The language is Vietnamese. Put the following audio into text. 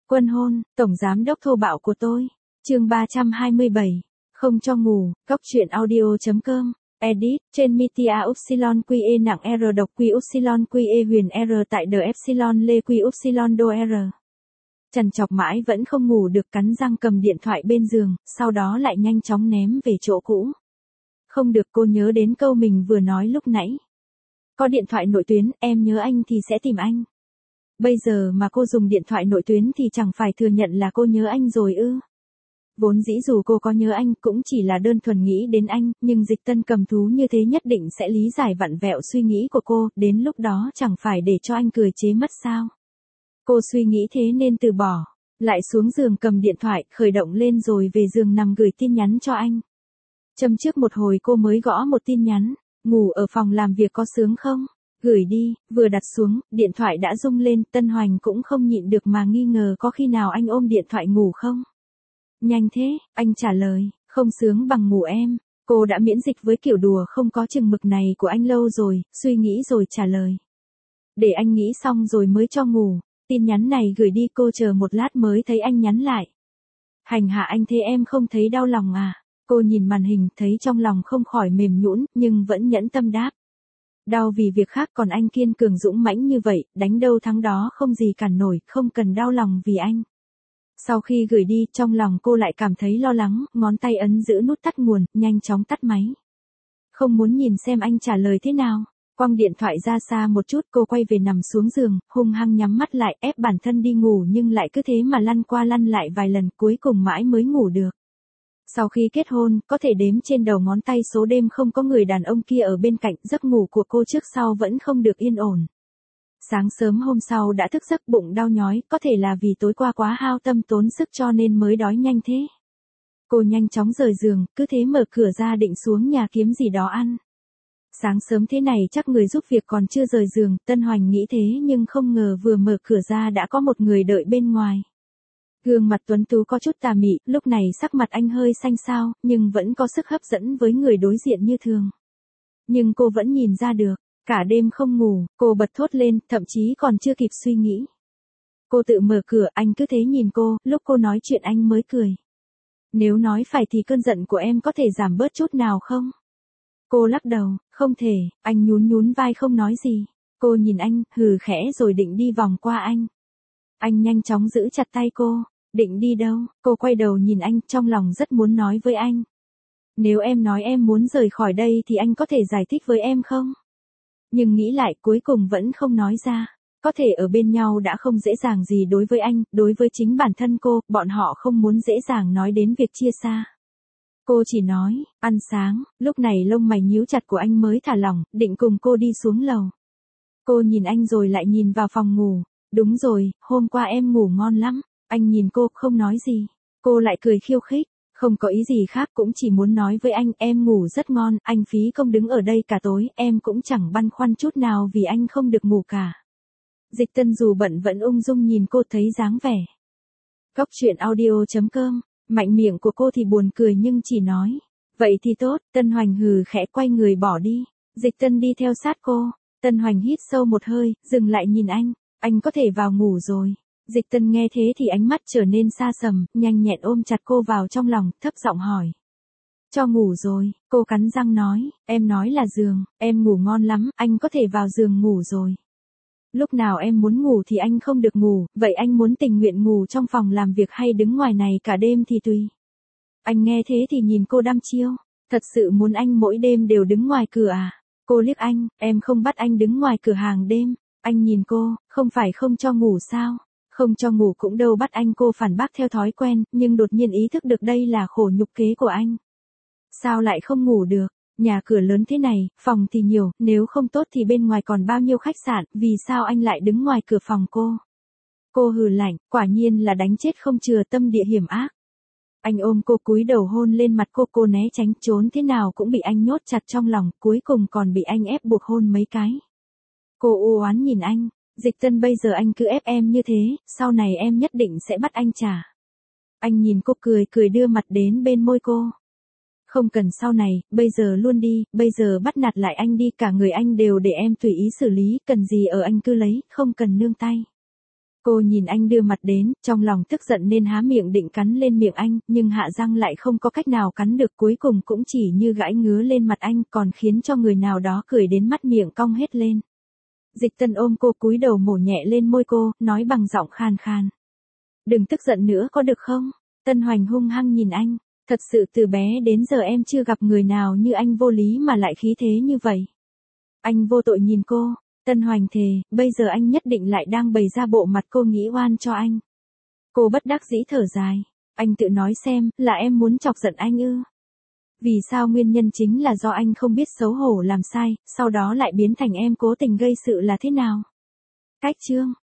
Quân hôn, tổng giám đốc thô bạo của tôi. Chương 327. Không cho ngủ, Cóc truyện audio.com. Edit, trên Mitia Upsilon QE nặng R độc Q Upsilon QE huyền R tại The Epsilon Lê Q Upsilon đô R. Trằn trọc mãi vẫn không ngủ được, cắn răng cầm điện thoại bên giường, sau đó lại nhanh chóng ném về chỗ cũ. Không được, cô nhớ đến câu mình vừa nói lúc nãy. Có điện thoại nội tuyến, em nhớ anh thì sẽ tìm anh. Bây giờ mà cô dùng điện thoại nội tuyến thì chẳng phải thừa nhận là cô nhớ anh rồi ư? Vốn dĩ dù cô có nhớ anh cũng chỉ là đơn thuần nghĩ đến anh, nhưng Dịch Tân cầm thú như thế nhất định sẽ lý giải vặn vẹo suy nghĩ của cô, đến lúc đó chẳng phải để cho anh cười chế mất sao? Cô suy nghĩ thế nên từ bỏ, lại xuống giường cầm điện thoại, khởi động lên rồi về giường nằm gửi tin nhắn cho anh. Châm trước một hồi cô mới gõ một tin nhắn, ngủ ở phòng làm việc có sướng không? Gửi đi, vừa đặt xuống, điện thoại đã rung lên, Tân Hoành cũng không nhịn được mà nghi ngờ có khi nào anh ôm điện thoại ngủ không? Nhanh thế, anh trả lời, không sướng bằng ngủ em. Cô đã miễn dịch với kiểu đùa không có chừng mực này của anh lâu rồi, suy nghĩ rồi trả lời. Để anh nghĩ xong rồi mới cho ngủ, tin nhắn này gửi đi, cô chờ một lát mới thấy anh nhắn lại. Hành hạ anh thế em không thấy đau lòng à? Cô nhìn màn hình thấy trong lòng không khỏi mềm nhũn nhưng vẫn nhẫn tâm đáp. Đau vì việc khác, còn anh kiên cường dũng mãnh như vậy, đánh đâu thắng đó không gì cản nổi, không cần đau lòng vì anh. Sau khi gửi đi, trong lòng cô lại cảm thấy lo lắng, ngón tay ấn giữ nút tắt nguồn, nhanh chóng tắt máy. Không muốn nhìn xem anh trả lời thế nào. Quăng điện thoại ra xa một chút, cô quay về nằm xuống giường, hung hăng nhắm mắt lại, ép bản thân đi ngủ nhưng lại cứ thế mà lăn qua lăn lại vài lần, cuối cùng mãi mới ngủ được. Sau khi kết hôn, có thể đếm trên đầu ngón tay số đêm không có người đàn ông kia ở bên cạnh, giấc ngủ của cô trước sau vẫn không được yên ổn. Sáng sớm hôm sau đã thức giấc, bụng đau nhói, có thể là vì tối qua quá hao tâm tốn sức cho nên mới đói nhanh thế. Cô nhanh chóng rời giường, cứ thế mở cửa ra định xuống nhà kiếm gì đó ăn. Sáng sớm thế này chắc người giúp việc còn chưa rời giường, Tân Hoành nghĩ thế nhưng không ngờ vừa mở cửa ra đã có một người đợi bên ngoài. Gương mặt tuấn tú có chút tà mị, lúc này sắc mặt anh hơi xanh xao, nhưng vẫn có sức hấp dẫn với người đối diện như thường. Nhưng cô vẫn nhìn ra được, cả đêm không ngủ, cô bật thốt lên, thậm chí còn chưa kịp suy nghĩ. Cô tự mở cửa, anh cứ thế nhìn cô, lúc cô nói chuyện anh mới cười. Nếu nói phải thì cơn giận của em có thể giảm bớt chút nào không? Cô lắc đầu, không thể, anh nhún nhún vai không nói gì. Cô nhìn anh, hừ khẽ rồi định đi vòng qua anh. Anh nhanh chóng giữ chặt tay cô, định đi đâu? Cô quay đầu nhìn anh, trong lòng rất muốn nói với anh. Nếu em nói em muốn rời khỏi đây thì anh có thể giải thích với em không? Nhưng nghĩ lại cuối cùng vẫn không nói ra. Có thể ở bên nhau đã không dễ dàng gì đối với anh, đối với chính bản thân cô, bọn họ không muốn dễ dàng nói đến việc chia xa. Cô chỉ nói, ăn sáng, lúc này lông mày nhíu chặt của anh mới thả lỏng, định cùng cô đi xuống lầu. Cô nhìn anh rồi lại nhìn vào phòng ngủ. Đúng rồi, hôm qua em ngủ ngon lắm. Anh nhìn cô, không nói gì. Cô lại cười khiêu khích. Không có ý gì khác, cũng chỉ muốn nói với anh, em ngủ rất ngon, anh phí công đứng ở đây cả tối, em cũng chẳng băn khoăn chút nào vì anh không được ngủ cả. Dịch Tân dù bận vẫn ung dung nhìn cô, thấy dáng vẻ. Cóc truyện audio.com, mạnh miệng của cô thì buồn cười nhưng chỉ nói. Vậy thì tốt, Tân Hoành hừ khẽ quay người bỏ đi. Dịch Tân đi theo sát cô. Tân Hoành hít sâu một hơi, dừng lại nhìn anh. Anh có thể vào ngủ rồi. Dịch Tân nghe thế thì ánh mắt trở nên xa sầm, nhanh nhẹn ôm chặt cô vào trong lòng, thấp giọng hỏi. Cho ngủ rồi, cô cắn răng nói, em nói là giường, em ngủ ngon lắm, anh có thể vào giường ngủ rồi. Lúc nào em muốn ngủ thì anh không được ngủ, vậy anh muốn tình nguyện ngủ trong phòng làm việc hay đứng ngoài này cả đêm thì tùy. Anh nghe thế thì nhìn cô đăm chiêu, thật sự muốn anh mỗi đêm đều đứng ngoài cửa à? Cô liếc anh, em không bắt anh đứng ngoài cửa hàng đêm. Anh nhìn cô, không phải không cho ngủ sao? Không cho ngủ cũng đâu bắt anh, cô phản bác theo thói quen, nhưng đột nhiên ý thức được đây là khổ nhục kế của anh. Sao lại không ngủ được? Nhà cửa lớn thế này, phòng thì nhiều, nếu không tốt thì bên ngoài còn bao nhiêu khách sạn, vì sao anh lại đứng ngoài cửa phòng cô? Cô hừ lạnh, quả nhiên là đánh chết không chừa, tâm địa hiểm ác. Anh ôm cô cúi đầu hôn lên mặt cô né tránh, trốn thế nào cũng bị anh nhốt chặt trong lòng, cuối cùng còn bị anh ép buộc hôn mấy cái. Cô u oán nhìn anh, Dịch Tân bây giờ anh cứ ép em như thế, sau này em nhất định sẽ bắt anh trả. Anh nhìn cô cười đưa mặt đến bên môi cô. Không cần sau này, bây giờ luôn đi, bây giờ bắt nạt lại anh đi, cả người anh đều để em tùy ý xử lý, cần gì ở anh cứ lấy, không cần nương tay. Cô nhìn anh đưa mặt đến, trong lòng tức giận nên há miệng định cắn lên miệng anh, nhưng hạ răng lại không có cách nào cắn được, cuối cùng cũng chỉ như gãi ngứa lên mặt anh, còn khiến cho người nào đó cười đến mắt miệng cong hết lên. Dịch Tân ôm cô cúi đầu mổ nhẹ lên môi cô, nói bằng giọng khàn khàn. Đừng tức giận nữa có được không? Tân Hoành hung hăng nhìn anh. Thật sự từ bé đến giờ em chưa gặp người nào như anh vô lý mà lại khí thế như vậy. Anh vô tội nhìn cô. Tân Hoành thề, bây giờ anh nhất định lại đang bày ra bộ mặt cô nghĩ oan cho anh. Cô bất đắc dĩ thở dài. Anh tự nói xem, là em muốn chọc giận anh ư? Vì sao? Nguyên nhân chính là do anh không biết xấu hổ làm sai, sau đó lại biến thành em cố tình gây sự là thế nào? Cách chương